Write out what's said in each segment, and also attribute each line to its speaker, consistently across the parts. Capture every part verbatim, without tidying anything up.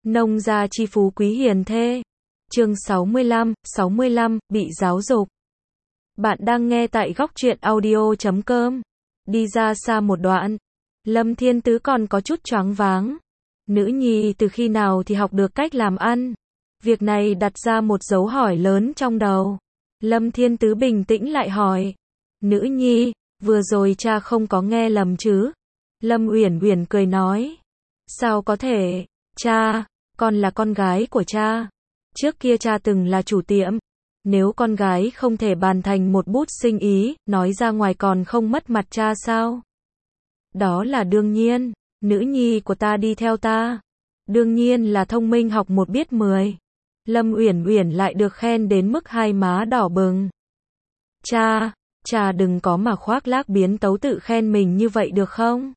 Speaker 1: Nông gia chi phú quý hiền thê. Chương sáu mươi lăm, sáu mươi lăm, bị giáo dục. Bạn đang nghe tại góc truyện audio chấm com. Đi ra xa một đoạn, Lâm Thiên Tứ còn có chút choáng váng. Nữ nhi từ khi nào thì học được cách làm ăn? Việc này đặt ra một dấu hỏi lớn trong đầu. Lâm Thiên Tứ bình tĩnh lại hỏi. Nữ nhi, vừa rồi cha không có nghe lầm chứ? Lâm Uyển Uyển cười nói. Sao có thể, cha, con là con gái của cha. Trước kia cha từng là chủ tiệm. Nếu con gái không thể bàn thành một bút sinh ý, nói ra ngoài còn không mất mặt cha sao? Đó là đương nhiên, nữ nhi của ta đi theo ta. Đương nhiên là thông minh học một biết mười. Lâm Uyển Uyển lại được khen đến mức hai má đỏ bừng. Cha, cha đừng có mà khoác lác biến tấu tự khen mình như vậy được không?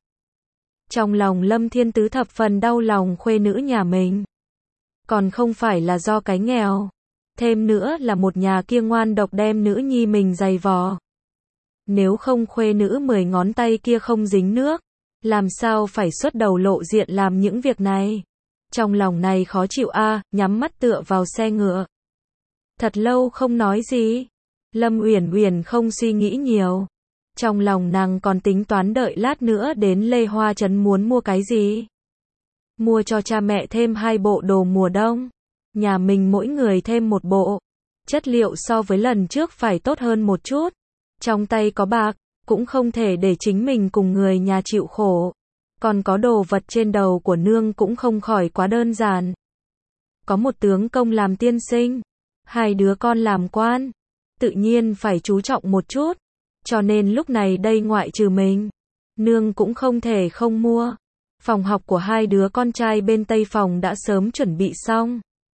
Speaker 1: Trong lòng Lâm Thiên Tứ thập phần đau lòng khuê nữ nhà mình. Còn không phải là do cái nghèo. Thêm nữa là một nhà kia ngoan độc đem nữ nhi mình giày vò. Nếu không khuê nữ mười ngón tay kia không dính nước, làm sao phải xuất đầu lộ diện làm những việc này. Trong lòng này khó chịu a, à, nhắm mắt tựa vào xe ngựa. Thật lâu không nói gì. Lâm Uyển Uyển không suy nghĩ nhiều. Trong lòng nàng còn tính toán đợi lát nữa đến Lê Hoa Trấn muốn mua cái gì. Mua cho cha mẹ thêm hai bộ đồ mùa đông. Nhà mình mỗi người thêm một bộ. Chất liệu so với lần trước phải tốt hơn một chút. Trong tay có bạc, cũng không thể để chính mình cùng người nhà chịu khổ. Còn có đồ vật trên đầu của nương cũng không khỏi quá đơn giản. Có một tướng công làm tiên sinh, hai đứa con làm quan, tự nhiên phải chú trọng một chút. Cho nên lúc này đây ngoại trừ mình, nương cũng không thể không mua. Phòng học của hai đứa con trai bên tây phòng đã sớm chuẩn bị xong.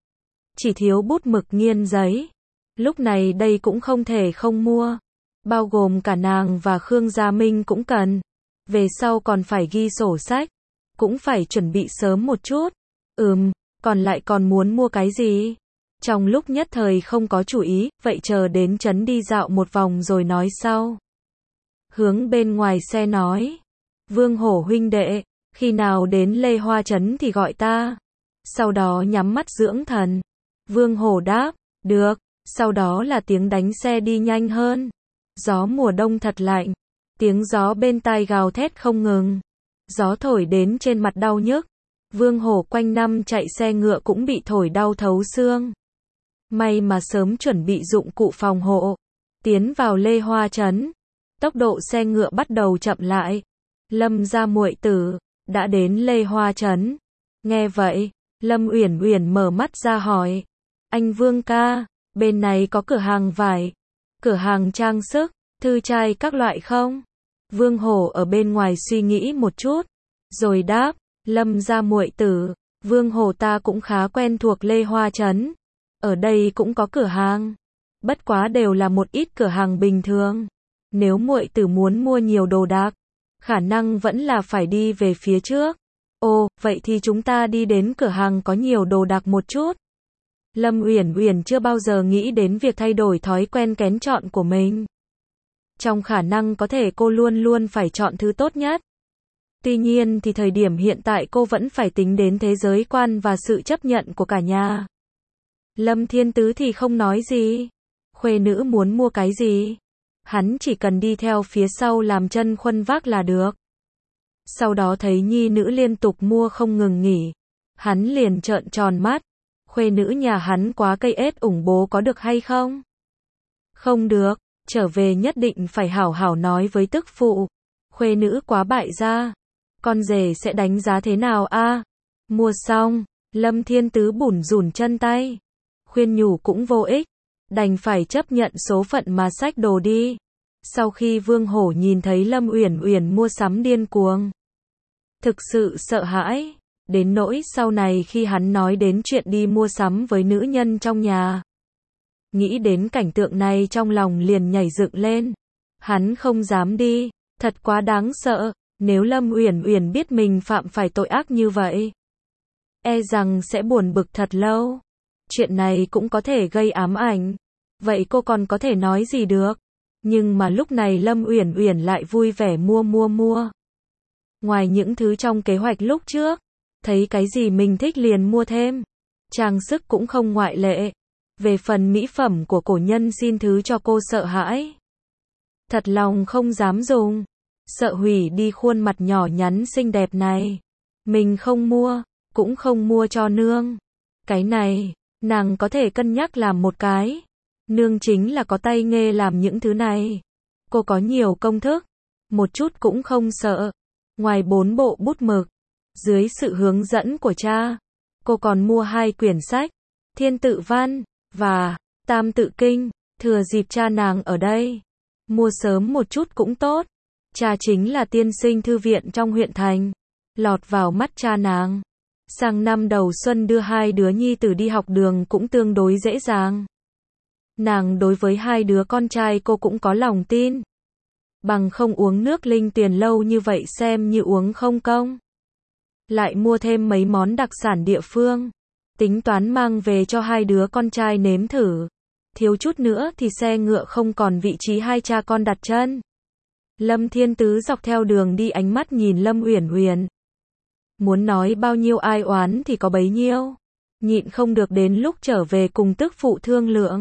Speaker 1: Chỉ thiếu bút mực nghiên giấy. Lúc này đây cũng không thể không mua. Bao gồm cả nàng và Khương Gia Minh cũng cần. Về sau còn phải ghi sổ sách. Cũng phải chuẩn bị sớm một chút. Ừm, còn lại còn muốn mua cái gì? Trong lúc nhất thời không có chủ ý, vậy chờ đến trấn đi dạo một vòng rồi nói sau. Hướng bên ngoài xe nói. Vương Hổ huynh đệ, khi nào đến Lê Hoa Trấn thì gọi ta. Sau đó nhắm mắt dưỡng thần. Vương Hổ đáp, được, sau đó là tiếng đánh xe đi nhanh hơn. Gió mùa đông thật lạnh, tiếng gió bên tai gào thét không ngừng. Gió thổi đến trên mặt đau nhức. Vương Hổ quanh năm chạy xe ngựa cũng bị thổi đau thấu xương. May mà sớm chuẩn bị dụng cụ phòng hộ. Tiến vào Lê Hoa Trấn. Tốc độ xe ngựa bắt đầu chậm lại. Lâm gia muội tử, đã đến Lê Hoa Trấn. Nghe vậy, Lâm Uyển Uyển mở mắt ra hỏi. Anh Vương ca, bên này có cửa hàng vải, cửa hàng trang sức, thư trai các loại không? Vương Hổ ở bên ngoài suy nghĩ một chút, rồi đáp, Lâm gia muội tử, Vương Hổ ta cũng khá quen thuộc Lê Hoa Trấn. Ở đây cũng có cửa hàng, bất quá đều là một ít cửa hàng bình thường. Nếu muội tử muốn mua nhiều đồ đạc, khả năng vẫn là phải đi về phía trước. Ồ, vậy thì chúng ta đi đến cửa hàng có nhiều đồ đạc một chút. Lâm Uyển Uyển chưa bao giờ nghĩ đến việc thay đổi thói quen kén chọn của mình. Trong khả năng có thể cô luôn luôn phải chọn thứ tốt nhất. Tuy nhiên thì thời điểm hiện tại cô vẫn phải tính đến thế giới quan và sự chấp nhận của cả nhà. Lâm Thiên Tứ thì không nói gì. Khuê nữ muốn mua cái gì? Hắn chỉ cần đi theo phía sau làm chân khuân vác là được. Sau đó thấy nhi nữ liên tục mua không ngừng nghỉ. Hắn liền trợn tròn mắt. Khuê nữ nhà hắn quá cây ết ủng bố có được hay không? Không được, trở về nhất định phải hảo hảo nói với tức phụ. Khuê nữ quá bại gia. Con rể sẽ đánh giá thế nào a? À? Mua xong, Lâm Thiên Tứ bủn rủn chân tay. Khuyên nhủ cũng vô ích. Đành phải chấp nhận số phận mà xách đồ đi. Sau khi Vương Hổ nhìn thấy Lâm Uyển Uyển mua sắm điên cuồng, thực sự sợ hãi. Đến nỗi sau này khi hắn nói đến chuyện đi mua sắm với nữ nhân trong nhà. Nghĩ đến cảnh tượng này trong lòng liền nhảy dựng lên. Hắn không dám đi, thật quá đáng sợ. Nếu Lâm Uyển Uyển biết mình phạm phải tội ác như vậy, e rằng sẽ buồn bực thật lâu. Chuyện này cũng có thể gây ám ảnh. Vậy cô còn có thể nói gì được? Nhưng mà lúc này Lâm Uyển Uyển lại vui vẻ mua mua mua. Ngoài những thứ trong kế hoạch lúc trước, thấy cái gì mình thích liền mua thêm. Trang sức cũng không ngoại lệ. Về phần mỹ phẩm của cổ nhân xin thứ cho cô sợ hãi. Thật lòng không dám dùng. Sợ hủy đi khuôn mặt nhỏ nhắn xinh đẹp này. Mình không mua, cũng không mua cho nương. Cái này, nàng có thể cân nhắc làm một cái. Nương chính là có tay nghề làm những thứ này. Cô có nhiều công thức, một chút cũng không sợ. Ngoài bốn bộ bút mực, dưới sự hướng dẫn của cha, cô còn mua hai quyển sách, Thiên Tự Văn và Tam Tự Kinh, thừa dịp cha nàng ở đây. Mua sớm một chút cũng tốt. Cha chính là tiên sinh thư viện trong huyện thành, lọt vào mắt cha nàng. Sang năm đầu xuân đưa hai đứa nhi tử đi học đường cũng tương đối dễ dàng. Nàng đối với hai đứa con trai cô cũng có lòng tin. Bằng không uống nước linh tuyền lâu như vậy xem như uống không công. Lại mua thêm mấy món đặc sản địa phương. Tính toán mang về cho hai đứa con trai nếm thử. Thiếu chút nữa thì xe ngựa không còn vị trí hai cha con đặt chân. Lâm Thiên Tứ dọc theo đường đi ánh mắt nhìn Lâm Uyển Uyển. Muốn nói bao nhiêu ai oán thì có bấy nhiêu. Nhịn không được đến lúc trở về cùng tức phụ thương lượng.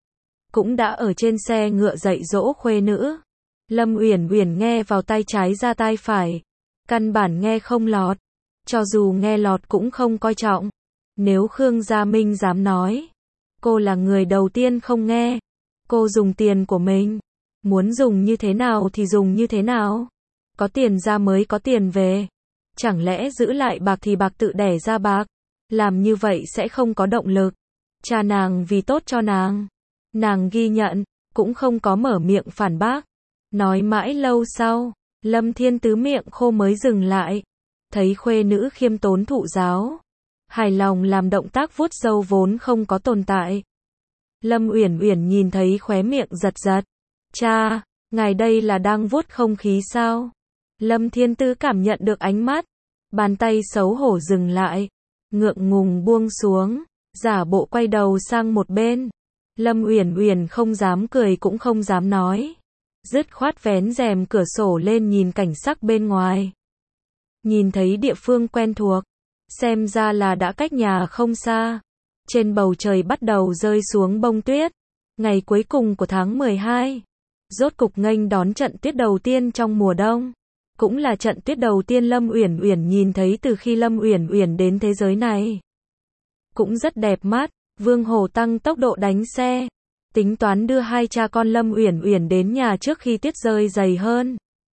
Speaker 1: Cũng đã ở trên xe ngựa dạy dỗ khuê nữ. Lâm Uyển Uyển nghe vào tai trái ra tai phải. Căn bản nghe không lọt. Cho dù nghe lọt cũng không coi trọng. Nếu Khương Gia Minh dám nói. Cô là người đầu tiên không nghe. Cô dùng tiền của mình. Muốn dùng như thế nào thì dùng như thế nào. Có tiền ra mới có tiền về. Chẳng lẽ giữ lại bạc thì bạc tự đẻ ra bạc. Làm như vậy sẽ không có động lực. Cha nàng vì tốt cho nàng. Nàng ghi nhận, cũng không có mở miệng phản bác. Nói mãi lâu sau, Lâm Thiên Tứ miệng khô mới dừng lại. Thấy khuê nữ khiêm tốn thụ giáo. Hài lòng làm động tác vuốt râu vốn không có tồn tại. Lâm Uyển Uyển nhìn thấy khóe miệng giật giật. Cha, ngài đây là đang vuốt không khí sao? Lâm Thiên Tứ cảm nhận được ánh mắt. Bàn tay xấu hổ dừng lại. Ngượng ngùng buông xuống. Giả bộ quay đầu sang một bên. Lâm Uyển Uyển không dám cười cũng không dám nói. Dứt khoát vén rèm cửa sổ lên nhìn cảnh sắc bên ngoài. Nhìn thấy địa phương quen thuộc. Xem ra là đã cách nhà không xa. Trên bầu trời bắt đầu rơi xuống bông tuyết. Ngày cuối cùng của tháng mười hai. Rốt cục nghênh đón trận tuyết đầu tiên trong mùa đông. Cũng là trận tuyết đầu tiên Lâm Uyển Uyển nhìn thấy từ khi Lâm Uyển Uyển đến thế giới này. Cũng rất đẹp mắt. Vương Hổ tăng tốc độ đánh xe. Tính toán đưa hai cha con Lâm Uyển Uyển đến nhà trước khi tuyết rơi dày hơn.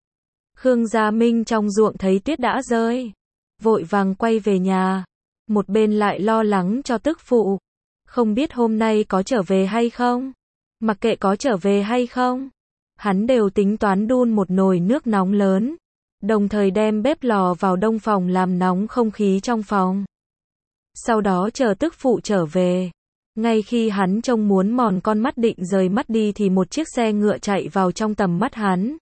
Speaker 1: Khương Gia Minh trong ruộng thấy tuyết đã rơi. Vội vàng quay về nhà. Một bên lại lo lắng cho tức phụ. Không biết hôm nay có trở về hay không. Mặc kệ có trở về hay không. Hắn đều tính toán đun một nồi nước nóng lớn. Đồng thời đem bếp lò vào đông phòng làm nóng không khí trong phòng. Sau đó chờ tức phụ trở về. Ngay khi hắn trông muốn mòn con mắt định rời mắt đi thì một chiếc xe ngựa chạy vào trong tầm mắt hắn.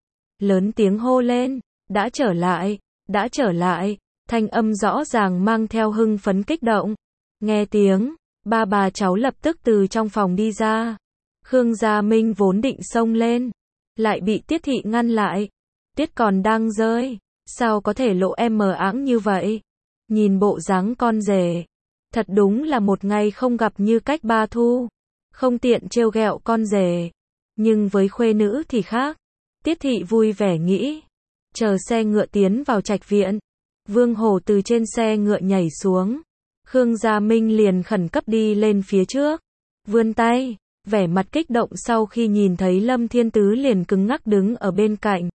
Speaker 1: Lớn tiếng hô lên, đã trở lại, đã trở lại, thanh âm rõ ràng mang theo hưng phấn kích động. Nghe tiếng, ba bà cháu lập tức từ trong phòng đi ra. Khương Gia Minh vốn định xông lên, lại bị Tiết Thị ngăn lại. Tuyết còn đang rơi, sao có thể lộ em mờ áng như vậy? Nhìn bộ dáng con rể, thật đúng là một ngày không gặp như cách ba thu. Không tiện trêu ghẹo con rể, nhưng với khuê nữ thì khác. Tiết Thị vui vẻ nghĩ, chờ xe ngựa tiến vào trạch viện. Vương Hổ từ trên xe ngựa nhảy xuống. Khương Gia Minh liền khẩn cấp đi lên phía trước, vươn tay, vẻ mặt kích động sau khi nhìn thấy Lâm Thiên Tứ liền cứng ngắc đứng ở bên cạnh.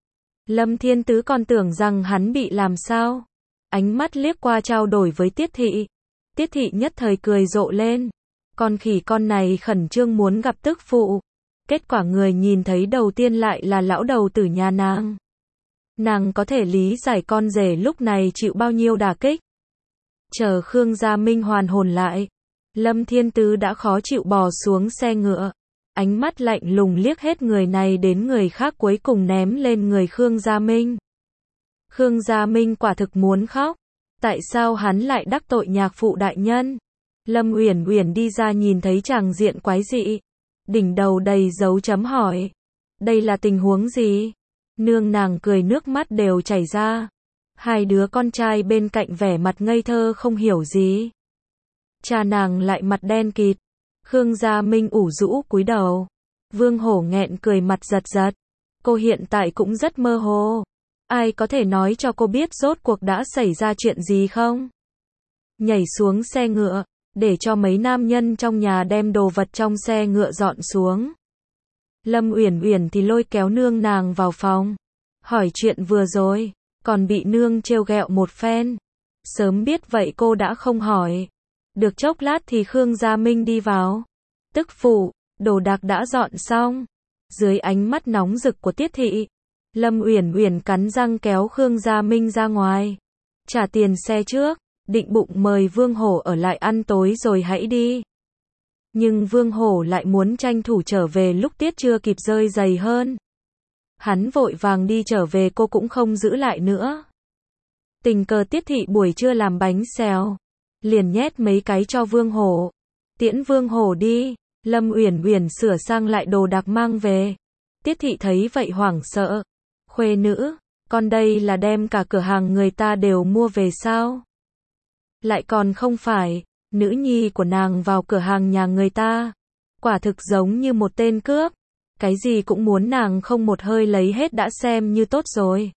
Speaker 1: Lâm Thiên Tứ còn tưởng rằng hắn bị làm sao. Ánh mắt liếc qua trao đổi với Tiết Thị. Tiết Thị nhất thời cười rộ lên. Con khỉ con này khẩn trương muốn gặp tức phụ. Kết quả người nhìn thấy đầu tiên lại là lão đầu tử nhà nàng. Nàng có thể lý giải con rể lúc này chịu bao nhiêu đả kích. Chờ Khương Gia Minh hoàn hồn lại. Lâm Thiên Tứ đã khó chịu bò xuống xe ngựa. Ánh mắt lạnh lùng liếc hết người này đến người khác cuối cùng ném lên người Khương Gia Minh. Khương Gia Minh quả thực muốn khóc. Tại sao hắn lại đắc tội nhạc phụ đại nhân? Lâm Uyển Uyển đi ra nhìn thấy tràng diện quái dị. Đỉnh đầu đầy dấu chấm hỏi. Đây là tình huống gì? Nương nàng cười nước mắt đều chảy ra. Hai đứa con trai bên cạnh vẻ mặt ngây thơ không hiểu gì. Cha nàng lại mặt đen kịt. Khương Gia Minh ủ rũ cúi đầu. Vương Hổ nghẹn cười mặt giật giật. Cô hiện tại cũng rất mơ hồ. Ai có thể nói cho cô biết rốt cuộc đã xảy ra chuyện gì không? Nhảy xuống xe ngựa, để cho mấy nam nhân trong nhà đem đồ vật trong xe ngựa dọn xuống. Lâm Uyển Uyển thì lôi kéo nương nàng vào phòng. Hỏi chuyện vừa rồi, còn bị nương trêu ghẹo một phen. Sớm biết vậy cô đã không hỏi. Được chốc lát thì Khương Gia Minh đi vào. Tức phụ, đồ đạc đã dọn xong. Dưới ánh mắt nóng rực của Tiết thị, Lâm Uyển Uyển cắn răng kéo Khương Gia Minh ra ngoài. Trả tiền xe trước, định bụng mời Vương Hổ ở lại ăn tối rồi hãy đi. Nhưng Vương Hổ lại muốn tranh thủ trở về lúc Tiết chưa kịp rơi giày hơn. Hắn vội vàng đi trở về, cô cũng không giữ lại nữa. Tình cờ Tiết thị buổi trưa làm bánh xèo, liền nhét mấy cái cho Vương Hổ. Tiễn Vương Hổ đi, Lâm Uyển Uyển sửa sang lại đồ đạc mang về. Tiết thị thấy vậy hoảng sợ. Khuê nữ, con đây là đem cả cửa hàng người ta đều mua về sao? Lại còn không phải, nữ nhi của nàng vào cửa hàng nhà người ta. Quả thực giống như một tên cướp. Cái gì cũng muốn nàng không một hơi lấy hết đã xem như tốt rồi.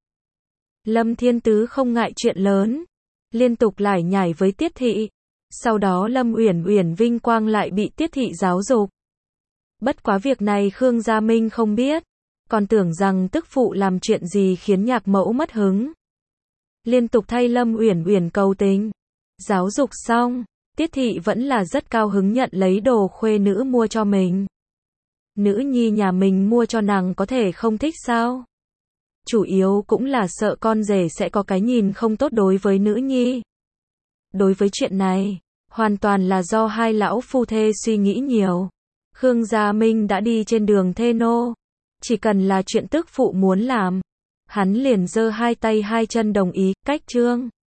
Speaker 1: Lâm Thiên Tứ không ngại chuyện lớn, liên tục lải nhải với Tiết thị. Sau đó Lâm Uyển Uyển vinh quang lại bị Tiết thị giáo dục. Bất quá việc này Khương Gia Minh không biết, còn tưởng rằng tức phụ làm chuyện gì khiến nhạc mẫu mất hứng. Liên tục thay Lâm Uyển Uyển cầu tình. Giáo dục xong, Tiết thị vẫn là rất cao hứng nhận lấy đồ khuê nữ mua cho mình. Nữ nhi nhà mình mua cho nàng có thể không thích sao? Chủ yếu cũng là sợ con rể sẽ có cái nhìn không tốt đối với nữ nhi. Đối với chuyện này, hoàn toàn là do hai lão phu thê suy nghĩ nhiều. Khương Gia Minh đã đi trên đường thê nô. Chỉ cần là chuyện tức phụ muốn làm, hắn liền giơ hai tay hai chân đồng ý, cách chương.